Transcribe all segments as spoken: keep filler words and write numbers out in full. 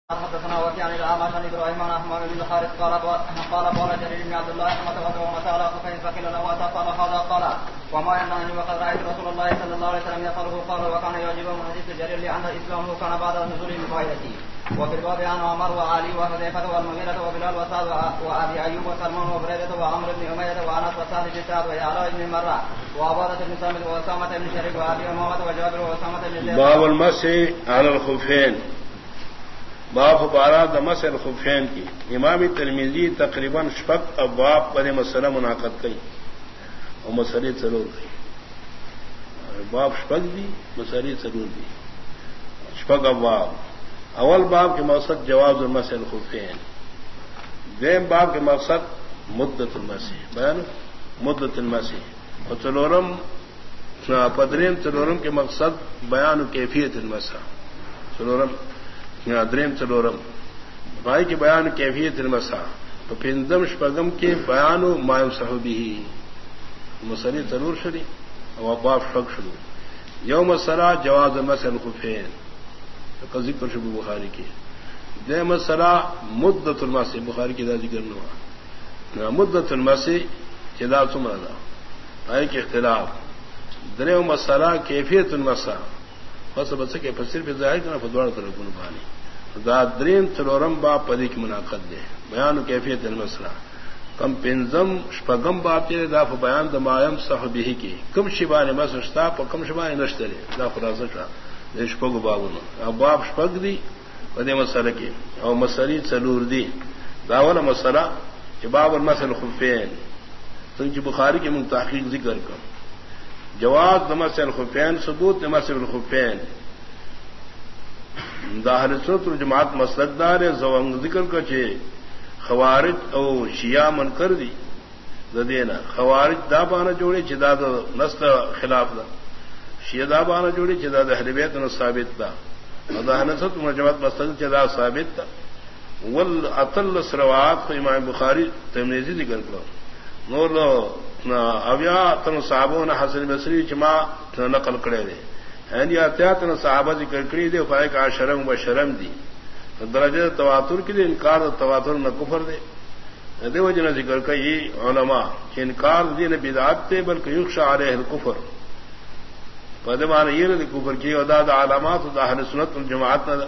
حدثنا وكيع عن الأعمش عن إبراهيم عن أحمد بن الحارث قال قال قال جرير بن عبد الله أحمد ومتى على خفين فقيل له أتى قال هذا قال وما يمنعني وقد رأيت رسول الله صلى الله عليه وسلم يقرأه قال وكان يعجبه من حديث جرير لأن إسلامه كان بعد نزول بفائدته وفي الباب عن عمر وعلي وحذيفة والمغيرة وبلال وسعد وأبي أيوب وسلمان وبريدة وعمرو بن أمية وأنس وسعد بن سعد وعلاء بن مرة وعبادة بن صامت وأسامة بن شريك وأبي أمامة وجابر وأسامة بن زيد. باب المسح على الخفين. باب بارہ دمس الخفین کی امام ترمذی تقریباً شفق ابواب پر مسئلہ منعقد کی اور مسئلے ضرور گئی باب شفق دی مسئلے ضرور دی شفق ابواب. اول باب کے مقصد جواز المسح الخفین، دویم باب کے مقصد مدت المسح بیان مدت المسح اور چلورم پدریم چلورم کے مقصد بیان کیفیت المسح چلورم دریم چلورم بھائی کے بیان کیفیت المسح تو پنجم شپگم کے بیان و مائم صحبی مسئلے ضرور شری اور ابواب شفق شروع یوم السرا جواز المسح الخفین کا ذکر شبو بخاری کی دے مسئلہ مدت المسح بخاری کی دا ذکر نوا مدت المسح چدا سمرا بھائی کے اختلاف درے مسئلہ کیفیت المسح بس بس کے فصل پہ ظاہر کرنا فدوڑ طرف کو نبھانی دا درین چلورم باپ پدی کی منعقد دے بیان کیفیت المسح کم پنزم شپگم باپ تیرے دا بیان دمایم صحبی کی کم شبان مسشتا پا کم شبان نشترے دا خلاصہ شا دے شپگ بابونو اب باپ شپگ دی پدی مسئلہ کی او مسئلی چلور دی داولا مسئلہ کہ باب المسح الخفین سنچ بخاری کے من تحقیق ذکر کر جواز مسح الخفین ثبوت مسح الخفین داہر سنت الجماعت مسلک دار زوانگ ذکر کا چھے خوارج او شیعہ من کر دی دینا خوارج دا بانا جوڑی چھے دا دا نسل خلاف دا شیعہ دا بانا جوڑی چھے دا دا اہل بیت نس ثابت دا داہر سنت الجماعت مسلک چھے دا ثابت دا والاطل سروات کو امام بخاری ترمذی ذکر کرو نور اویا تن صحابوں نے حسن بصری چما نقل کرے دے ہیں یا تن صحابہ ذکر کری دے فائق شرم و شرم دی درجہ تواتر کے لیے انکار تواتر نہ کفر دے دے وجہ ذکر کئی علماء کہ انکار دی نہ بدعت تے بلکہ یخشى علیہ الکفر پدمان یہ نہ کفر کی ادا علامات اہل سنت والجماعت نہ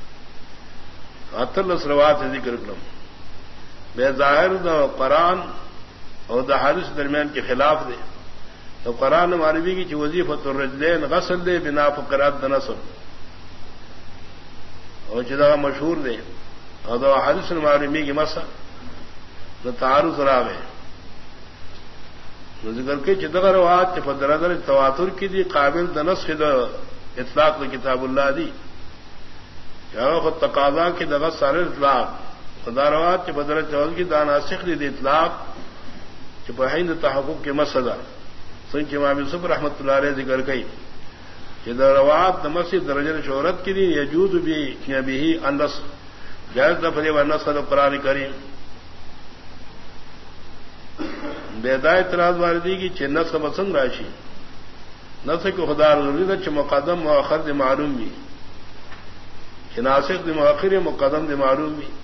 اطل سروات ذکر کرم بے ظاہر دا قرآن اور دا حادث درمیان کے خلاف دے تو قرآن معربی کی چی وظیفۃ الرجلین غسل دے بنا فقرات دا نصب اور چدا مشہور دے اور دا حادث معربی کی مسا دا تعارض راوے ذکر کے چدا روایت چی فدردر تواتر کی دی قابل دا نسخ دا اطلاق دا کتاب اللہ دی چاہو خود تقاضا کی دا غسل اطلاق خدا روایت چی فدردر تواتر کی دا ناسخ دی دا اطلاق چپہند تحقق کے مسئلہ سنچ امام یوسف رحمۃ اللہ علیہ ذکر کئی کہ روات مسجد درجہ شہرت کی دی یجوز بھی بھی انس جائز دفعے و نسل قرآن کریم بیدا اعتراض واردی کی چھ نس مسنگ راشی نس کو خدا ضروری چھ مقدم مؤخر دے معلوم بھی چھ ناسخ دے مؤخر مقدم دے معلوم بھی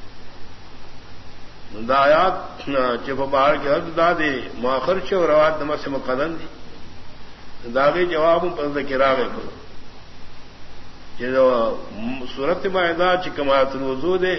دایات چپ باہر کے حد دا دے مؤخر چھ اور روات نمس سے مقدم دی داغی جواب پر ذکرا گئے کرو جو صورت معدہ چکمات الوضو دے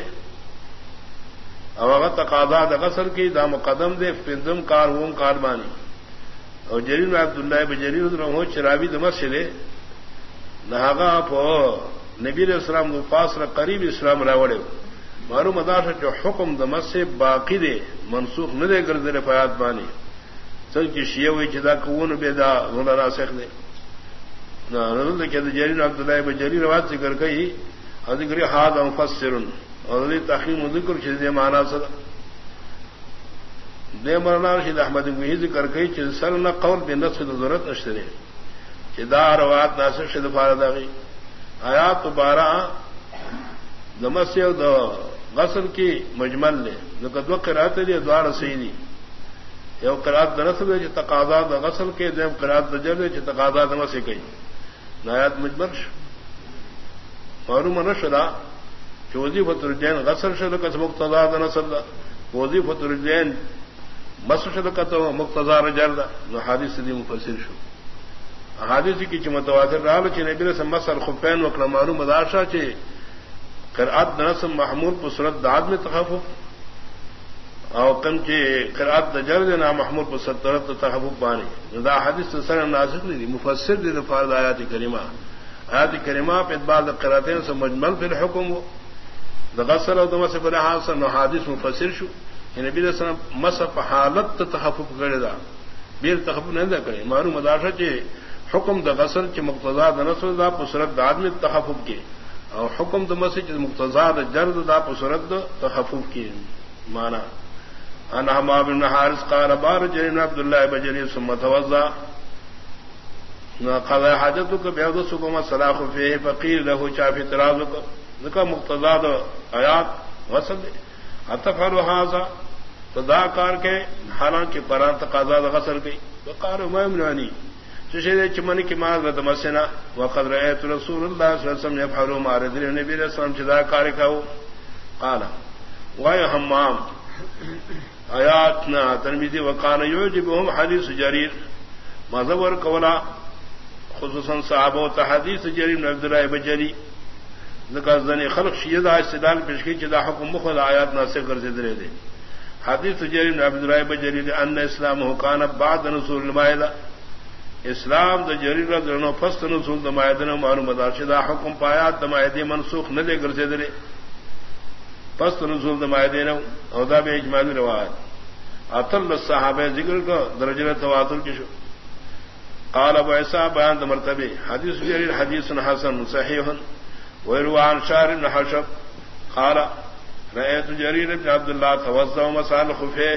اوغت تقاضا دا غسل کی دا مقدم دے پنزم کار ووم کار بانی اور جریر عبداللہ بجریر رہو چرابی دمس سے دے نہاگا پو نبی علیہ السلام پاس را قریب اسلام راوڑے معلوم اداش جو حکم دمس سے باقی دے منسوخ نہ دے کر دے فیات بانی سر کی شیعہ ہوئی چدا کون بے دا غلہ ناسخ دے نہ کہ جریر عبداللہ بجری روایت ذکر کئی اور ذکر حاد مفسر اور تحقیم ذکر چیز معنی صدا دے مولانا رشید احمد وہی ذکر کئی چیز سر نہ قول بے نصف ضرورت نشترے چدا روایت ناسخ شد فارد آگئی آیات بارہ نمسے غسل کی مجمل لے دو قرات لے دوار سیدی یو قرات دنس دے چ تقاضا دا غسل کے دیم قرات دجر دے چ تقاضا دمسے کئی نایات مجمل معلوم نشدا وظیفۃ الرجلین غسل شدکت مقتضا نصب وظیفۃ الرجلین مس شدکت مقتضا رجل نو حدیث دی مفسر شو حدیث کی چ متواتر رال چ نبی سے مس الخفین وکړه معلوم داشا چې قرات نصب محمول په صورت داد میں تخفف او کم چې قرات د جر نه محمول په صورت تخفف باندې دا حدیث سره ناسخ نه دي مفسر دي د فرض آیات کریمه آیات کریمه په بعض قراتین سے مجمل فی الحكم د غسل او د مس په لحاظ نو حدیث مفسر شو نبی صلی اللہ علیہ وسلم مس په حالت تخفف کړی دا بیر تخفف نه ده کړی معلوم داشا چې حکم د غسل چې مقتضا د نصب دا په صورت د عدم تخفف کې او حکم د مسجد چې مقتضا د جرد دا په صورت د تخفف کې معنا انا حمام بن حارث قال بار جرين عبد الله بجري ثم توضا قضى حاجتك بيد صبح صلاح فيه فقيل له شافي ترازك ذکر مقتضا د آیات غسل اتفعل هذا تذاکر کے حالانکہ قرآن تقاضا د غسل کی وقال ما يمنعني ششید چمن کی ماں رد مسنا وقد رأيت رسول الله صلی اللہ علیہ وسلم يفعل ما رد النبي صلی اللہ علیہ وسلم چدا کار کاو قال وای حمام آیاتنا ترمذی وقال يعجبهم حديث جرير ما زور کولا خصوصا صحابہ و حدیث جرير بن عبد الله بجلی ذکر زنی خلق شیدا استدلال پیش کی چدا حکم مخل آیات ناسخ کر دے دے حدیث جرير بن عبد الله بجلی ان اسلامه كان بعد نزول المائدہ اسلام د جریر رضی اللہ عنہ فست نزول د مائدہ نو معلوم دار شدا حکم پایات د مائدہ منسوخ نہ دے کر سے دے فست نزول د مائدہ نو او دا به اجماعی روایت اطل الصحابہ ذکر کو درجہ تواتر کی شو قال ابو عیسیٰ بیان د مرتبہ حدیث جریر حدیث حسن صحیح وروى عن شار بن حشب قال رأيت جرير بن عبد الله توضأ ومسح خفيه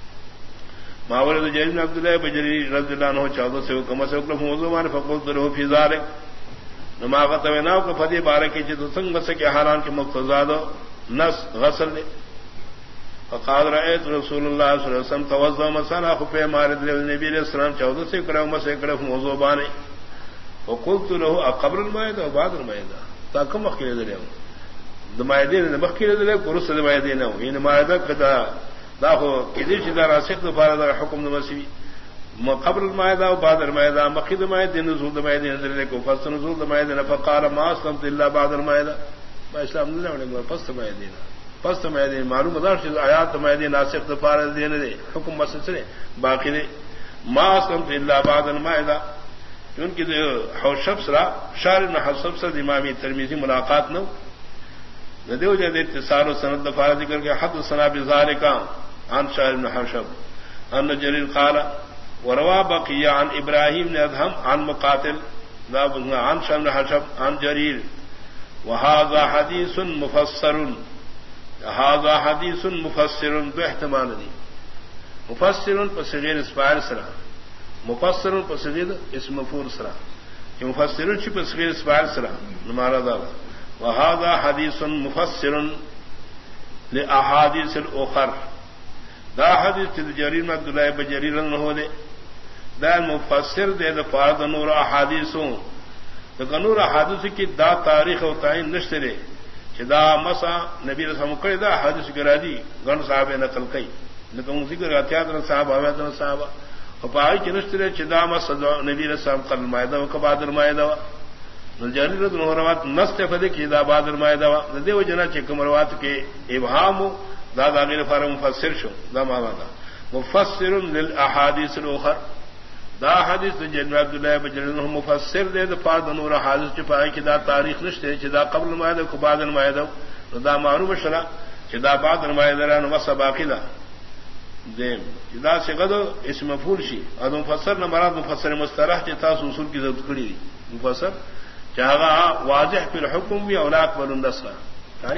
ما ولد جرير بن عبد الله بجرير رضي الله عنه چاودہ سے حکم سے حکم موضوعان فقلت له في ذلك نما قطعنا کو فدی بارکی چ سنگ مس کے حالان کے مقتضا دو نس غسل فقال رأيت رسول الله صلى الله عليه وسلم توضأ ومسح خفيه ما رد النبي صلى الله عليه وسلم چاودہ سے کرم سے کرم موضوعان وقلت له قبل المائده وبعد المائده تا کوم مخکې دلې د مائده نه مخکې دلې کورس د مائده نه ویني مائده کدا دا خو کدي چې دا راسخ د فارغ حکم د مسیح قبل المائده او بعد المائده مخکې د مائده نزول د مائده نه دلې کو فصل نزول د مائده نه فقال ما اسلمت الا بعد المائده ما اسلام نه ولې فصل مائده نه فصل مائده معلوم ده چې آیات د مائده ناسخ د فارغ دي نه حکم مسیح سره باقی دي ما اسلمت الا بعد المائده ان کی حوشب سرا شار بن حسب سے امام ترمذی ملاقات نو ندیو جے اتصال و سند دفار ذکر کے حد سنا بذالک عن شار بن حسب ان جرير قال وروى بقي عن ابراهيم بن ادهم عن مقاتل عن شار بن حسب عن جرير وهذا حديث مفسر هذا حديث مفسر باحتمال دي مفسر بصيغه اسفار سرا مفسر پسید اسم مفعول سرا کہ مفسر چھ پسید اسفار سرا نمارا دا وهذا حدیث مفسر لاحاديث الاخر دا حدیث جریر بن عبد الله بجریر نہ دے دا مفسر دے دا فرض نور احادیثوں دا نور احادیث کی دا تاریخ او تعین نشترے کہ دا مسا نبی رسول اللہ کرے دا حدیث گرادی گن صاحب نقل کئی لیکن ذکر اتیاد صاحب اویت صاحب فپائی کی نشترے چدا مسد نبی رسول قبل المائدہ و بعد المائدہ جاری رد روات نست فدی کی دا بعد المائدہ دیو جنا چکم روات کے ابہام دا دا غیر فار مفسر شو دا مانا دا مفسر للاحادیث الاخر دا حدیث جن عبد الله بجلن مفسر دے دا بعد نور حادث چپائی کی دا تاریخ نشتے چدا قبل المائدہ کو بعد المائدہ دا معلوم شلا چدا بعد المائدہ ران وصا باقی دا دیم جدا سے غدو اس مفعول شی اور مفسر نہ مراد مفسر مصطلح کے تاس اصول کی ضرورت کھڑی مفسر چاہا واضح فی الحکم بھی اولاق بلندس کا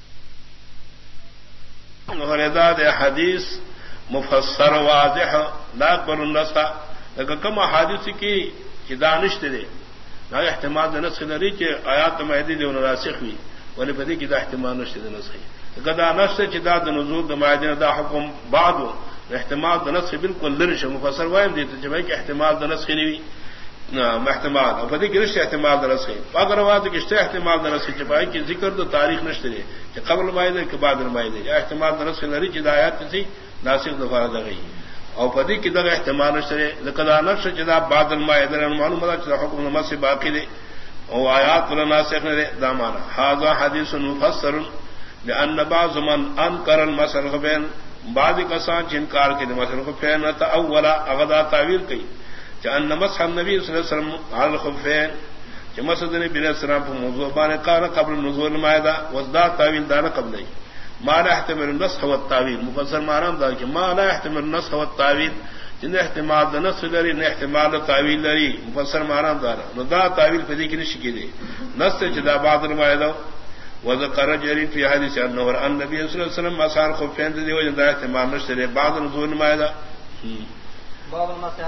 حدیث مفسر واضح لاکھ بر النسخہ لیکن کم احادیث کی دانش دے نہ احتمال نسخ لری کہ آیات معدی دے ناسخ ہوئی ولی بدی کی دا احتمال نشتے دے نسخ گدا نفس چدا د نزول د معدن دا حکم بعد احتمال د نسخ بالکل لرش مفسر وائم دیتے کہ بھائی کہ احتمال د نسخ نہیں احتمال اور بدی کی رشتے احتمال د نسخ اگر واد کہ رشتے احتمال د نسخ چپائی کہ ذکر د تاریخ نشتے دے کہ قبل معدے کہ بعد معدے یا احتمال د نسخ لری کہ آیات تھی ناسخ دفعہ دا گئی اور بدی کی دغه احتمال نشتے لقد نفس چدا بعد المعدن معلوم ہے کہ حکم نماز سے باقی دے او آیات ولا ناسخ نے دا معنی هذا حدیث مفسر لأن بعض من انکر المسل خفین بعض کسان چنکار کے مسل خفین تاولا اغدا تعویل کی چان مسح النبی صلی اللہ علیہ وسلم على الخفین کہ مسد نبی علیہ السلام پر موضوع بان قال قبل نزول المائدہ وزداد تعویل دانا قبل ما لا يحتمل النسخ والتعویل مفسر معنی دا کہ ما لا يحتمل النسخ والتعویل جن احتمال دا نسخ لری نے احتمال دا تعویل لری مفسر معنی دا دا تعویل فدی کی نشکی دے نسخ جدا بعد المائدہ وذكر جرير في حديث أنه رأى النبي صلى الله عليه وسلم مسار خفين ذي وجد احتمال نشتري بعض نزول المائدة.